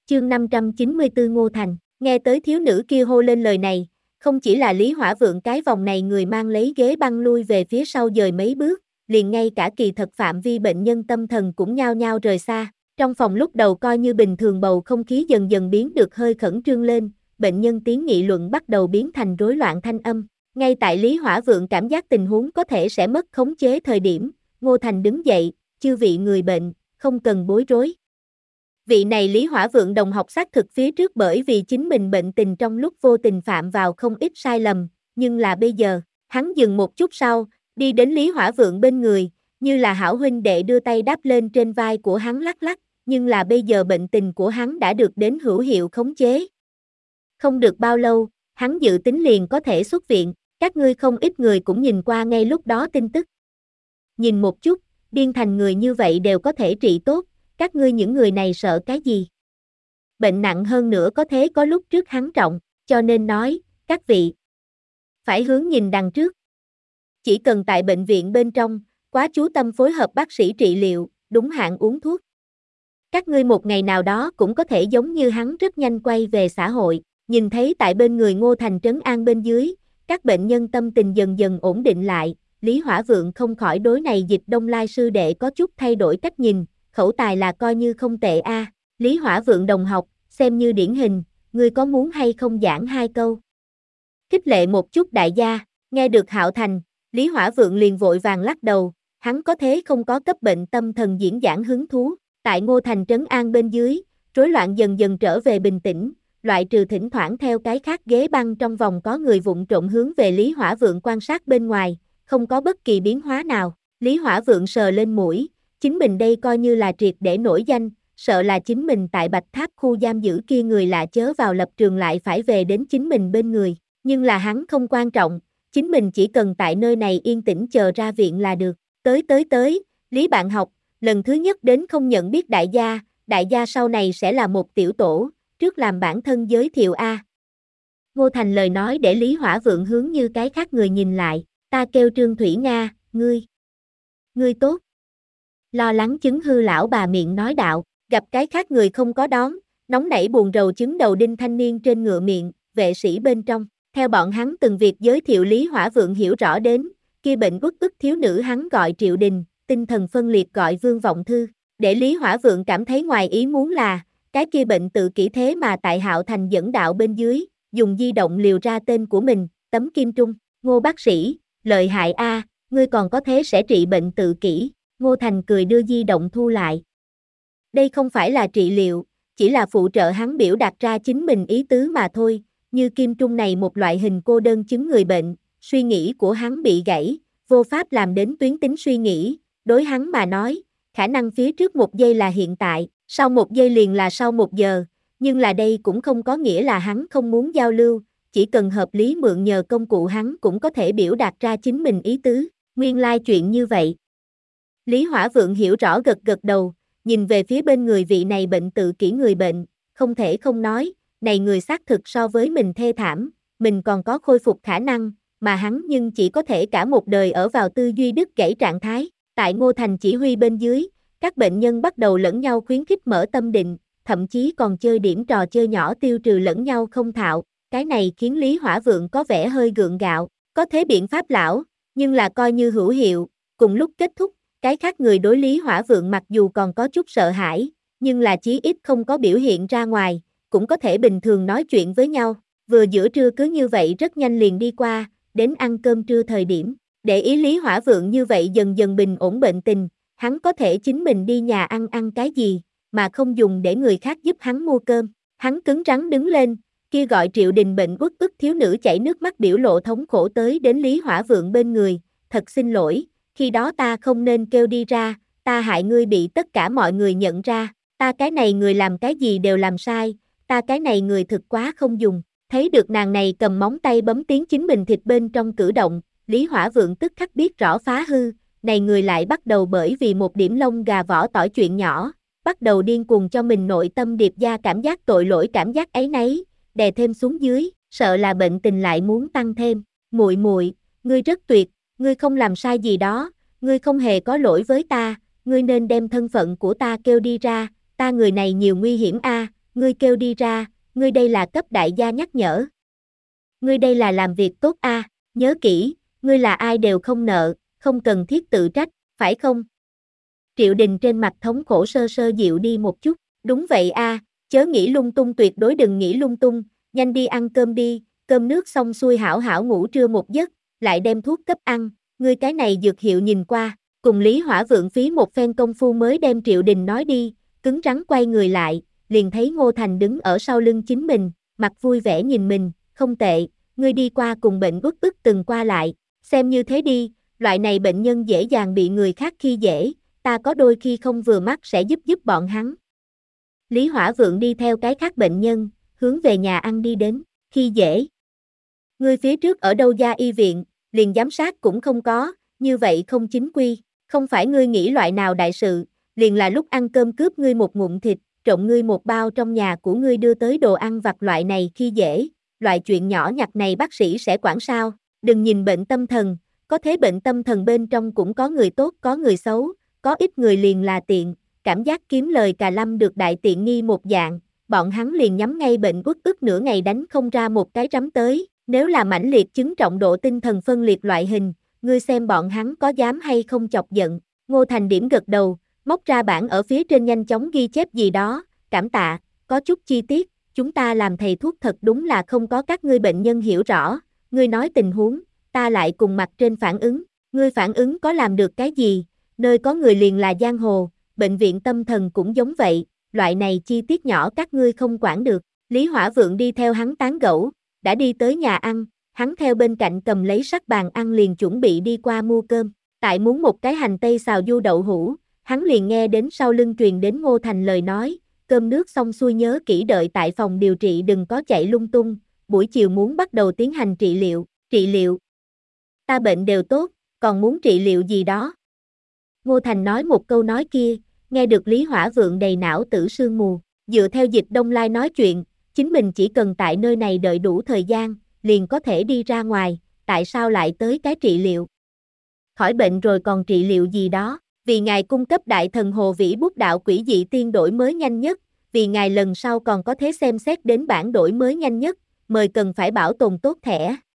Chương 594 Ngô Thành, nghe tới thiếu nữ kia hô lên lời này, không chỉ là Lý Hỏa Vượng cái vòng này người mang lấy ghế băng lui về phía sau dời mấy bước, liền ngay cả kỳ thật phạm vi bệnh nhân tâm thần cũng nhao nhao rời xa. Trong phòng lúc đầu coi như bình thường bầu không khí dần dần biến được hơi khẩn trương lên, bệnh nhân tiếng nghị luận bắt đầu biến thành rối loạn thanh âm. Ngay tại Lý Hỏa Vượng cảm giác tình huống có thể sẽ mất khống chế thời điểm, Ngô Thành đứng dậy, chư vị người bệnh, không cần bối rối. Vị này Lý Hỏa Vượng đồng học xác thực phía trước bởi vì chính mình bệnh tình trong lúc vô tình phạm vào không ít sai lầm, nhưng là bây giờ, hắn dừng một chút sau, đi đến Lý Hỏa Vượng bên người, như là hảo huynh đệ đưa tay đáp lên trên vai của hắn lắc lắc, nhưng là bây giờ bệnh tình của hắn đã được đến hữu hiệu khống chế. Không được bao lâu, hắn dự tính liền có thể xuất viện, các ngươi không ít người cũng nhìn qua ngay lúc đó tin tức. Nhìn một chút, điên thành người như vậy đều có thể trị tốt, các ngươi những người này sợ cái gì? Bệnh nặng hơn nữa có thế có lúc trước hắn trọng, cho nên nói, các vị phải hướng nhìn đằng trước. Chỉ cần tại bệnh viện bên trong, quá chú tâm phối hợp bác sĩ trị liệu, đúng hạn uống thuốc. Các ngươi một ngày nào đó cũng có thể giống như hắn rất nhanh quay về xã hội, nhìn thấy tại bên người Ngô Thành trấn an bên dưới, các bệnh nhân tâm tình dần dần ổn định lại, Lý Hỏa Vượng không khỏi đối này Dịch Đông Lai sư đệ có chút thay đổi cách nhìn, khẩu tài là coi như không tệ a. Lý Hỏa Vượng đồng học, xem như điển hình, ngươi có muốn hay không giảng hai câu? Khích lệ một chút đại gia, nghe được Hạo Thành, Lý Hỏa Vượng liền vội vàng lắc đầu, hắn có thế không có cấp bệnh tâm thần diễn giảng hứng thú, tại Ngô Thành trấn an bên dưới, rối loạn dần dần trở về bình tĩnh, loại trừ thỉnh thoảng theo cái khác ghế băng trong vòng có người vụng trộm hướng về Lý Hỏa Vượng quan sát bên ngoài, không có bất kỳ biến hóa nào. Lý Hỏa Vượng sờ lên mũi, chính mình đây coi như là triệt để nổi danh, sợ là chính mình tại Bạch Tháp khu giam giữ kia người lạ chớ vào lập trường lại phải về đến chính mình bên người, nhưng là hắn không quan trọng, chính mình chỉ cần tại nơi này yên tĩnh chờ ra viện là được. Tới, Lý bạn học, lần thứ nhất đến không nhận biết đại gia sau này sẽ là một tiểu tổ, trước làm bản thân giới thiệu a. Ngô Thành lời nói để Lý Hỏa Vượng hướng như cái khác người nhìn lại, ta kêu Trương Thủy Nga, ngươi tốt. Lo lắng chứng hư lão bà miệng nói đạo, gặp cái khác người không có đón, nóng nảy buồn rầu chứng đầu đinh thanh niên trên ngựa miệng, vệ sĩ bên trong, theo bọn hắn từng việc giới thiệu Lý Hỏa Vượng hiểu rõ đến, kia bệnh uất ức thiếu nữ hắn gọi Triệu Đình, tinh thần phân liệt gọi Vương Vọng Thư, để Lý Hỏa Vượng cảm thấy ngoài ý muốn là, cái kia bệnh tự kỷ thế mà tại Hạo Thành dẫn đạo bên dưới, dùng di động liều ra tên của mình, Tấm Kim Trung, Ngô bác sĩ, lợi hại a, ngươi còn có thế sẽ trị bệnh tự kỷ. Ngô Thành cười đưa di động thu lại. Đây không phải là trị liệu, chỉ là phụ trợ hắn biểu đạt ra chính mình ý tứ mà thôi, như Kim Trung này một loại hình cô đơn chứng người bệnh, suy nghĩ của hắn bị gãy, vô pháp làm đến tuyến tính suy nghĩ, đối hắn mà nói, khả năng phía trước một giây là hiện tại, sau một giây liền là sau một giờ, nhưng là đây cũng không có nghĩa là hắn không muốn giao lưu, chỉ cần hợp lý mượn nhờ công cụ hắn cũng có thể biểu đạt ra chính mình ý tứ, nguyên lai chuyện như vậy. Lý Hỏa Vượng hiểu rõ gật gật đầu, nhìn về phía bên người vị này bệnh tự kỷ người bệnh, không thể không nói, này người xác thực so với mình thê thảm, mình còn có khôi phục khả năng, mà hắn nhưng chỉ có thể cả một đời ở vào tư duy đứt gãy trạng thái. Tại Ngô Thành chỉ huy bên dưới, các bệnh nhân bắt đầu lẫn nhau khuyến khích mở tâm định, thậm chí còn chơi điểm trò chơi nhỏ tiêu trừ lẫn nhau không thạo, cái này khiến Lý Hỏa Vượng có vẻ hơi gượng gạo, có thế biện pháp lão, nhưng là coi như hữu hiệu, cùng lúc kết thúc. Cái khác người đối Lý Hỏa Vượng mặc dù còn có chút sợ hãi, nhưng là chí ít không có biểu hiện ra ngoài, cũng có thể bình thường nói chuyện với nhau, vừa giữa trưa cứ như vậy rất nhanh liền đi qua, đến ăn cơm trưa thời điểm, để ý Lý Hỏa Vượng như vậy dần dần bình ổn bệnh tình, hắn có thể chính mình đi nhà ăn cái gì, mà không dùng để người khác giúp hắn mua cơm, hắn cứng rắn đứng lên, kia gọi Triệu Đình bệnh uất ức thiếu nữ chảy nước mắt biểu lộ thống khổ tới đến Lý Hỏa Vượng bên người, thật xin lỗi. Khi đó ta không nên kêu đi ra, ta hại ngươi bị tất cả mọi người nhận ra, ta cái này người làm cái gì đều làm sai, ta cái này người thực quá không dùng. Thấy được nàng này cầm móng tay bấm tiếng chính mình thịt bên trong cử động, Lý Hỏa Vượng tức khắc biết rõ phá hư, này người lại bắt đầu bởi vì một điểm lông gà vỏ tỏi chuyện nhỏ, bắt đầu điên cuồng cho mình nội tâm điệp ra cảm giác tội lỗi cảm giác áy náy, đè thêm xuống dưới, sợ là bệnh tình lại muốn tăng thêm. Muội, ngươi rất tuyệt. Ngươi không làm sai gì đó, ngươi không hề có lỗi với ta, ngươi nên đem thân phận của ta kêu đi ra, ta người này nhiều nguy hiểm a, ngươi kêu đi ra, ngươi đây là cấp đại gia nhắc nhở. Ngươi đây là làm việc tốt a, nhớ kỹ, ngươi là ai đều không nợ, không cần thiết tự trách, phải không? Triệu Đình trên mặt thống khổ sơ sơ dịu đi một chút, đúng vậy a, chớ nghĩ lung tung, tuyệt đối đừng nghĩ lung tung, nhanh đi ăn cơm đi, cơm nước xong xuôi hảo hảo ngủ trưa một giấc, lại đem thuốc cấp ăn, ngươi cái này dược hiệu nhìn qua, cùng Lý Hỏa Vượng phí một phen công phu mới đem Triệu Đình nói đi, cứng rắn quay người lại, liền thấy Ngô Thành đứng ở sau lưng chính mình, mặt vui vẻ nhìn mình, không tệ, ngươi đi qua cùng bệnh uất ức từng qua lại, xem như thế đi, loại này bệnh nhân dễ dàng bị người khác khi dễ, ta có đôi khi không vừa mắt sẽ giúp bọn hắn. Lý Hỏa Vượng đi theo cái khác bệnh nhân, hướng về nhà ăn đi đến, khi dễ. Ngươi phía trước ở đâu gia y viện, liền giám sát cũng không có, như vậy không chính quy, không phải ngươi nghĩ loại nào đại sự, liền là lúc ăn cơm cướp ngươi một ngụm thịt, trộm ngươi một bao trong nhà của ngươi đưa tới đồ ăn vặt loại này khi dễ, loại chuyện nhỏ nhặt này bác sĩ sẽ quản sao, đừng nhìn bệnh tâm thần, có thế bệnh tâm thần bên trong cũng có người tốt có người xấu, có ít người liền là tiện, cảm giác kiếm lời cà lâm được đại tiện nghi một dạng, bọn hắn liền nhắm ngay bệnh uất ức nửa ngày đánh không ra một cái rắm tới, nếu là mãnh liệt chứng trọng độ tinh thần phân liệt loại hình, ngươi xem bọn hắn có dám hay không chọc giận. Ngô Thành điểm gật đầu, móc ra bảng ở phía trên nhanh chóng ghi chép gì đó, cảm tạ, có chút chi tiết, chúng ta làm thầy thuốc thật đúng là không có các ngươi bệnh nhân hiểu rõ, ngươi nói tình huống, ta lại cùng mặt trên phản ứng, ngươi phản ứng có làm được cái gì, nơi có người liền là giang hồ, bệnh viện tâm thần cũng giống vậy, loại này chi tiết nhỏ các ngươi không quản được. Lý Hỏa Vượng đi theo hắn tán gẫu, đã đi tới nhà ăn, hắn theo bên cạnh cầm lấy sắc bàn ăn liền chuẩn bị đi qua mua cơm, tại muốn một cái hành tây xào du đậu hũ, hắn liền nghe đến sau lưng truyền đến Ngô Thành lời nói, cơm nước xong xuôi nhớ kỹ đợi tại phòng điều trị đừng có chạy lung tung, buổi chiều muốn bắt đầu tiến hành trị liệu, ta bệnh đều tốt, còn muốn trị liệu gì đó. Ngô Thành nói một câu nói kia, nghe được Lý Hỏa Vượng đầy não tử sương mù, dựa theo Dịch Đông Lai nói chuyện, chính mình chỉ cần tại nơi này đợi đủ thời gian, liền có thể đi ra ngoài, tại sao lại tới cái trị liệu? Khỏi bệnh rồi còn trị liệu gì đó, vì ngài cung cấp đại thần Hồ Vĩ bút đạo quỷ dị tiên đổi mới nhanh nhất, vì ngài lần sau còn có thể xem xét đến bản đổi mới nhanh nhất, mời cần phải bảo tồn tốt thẻ.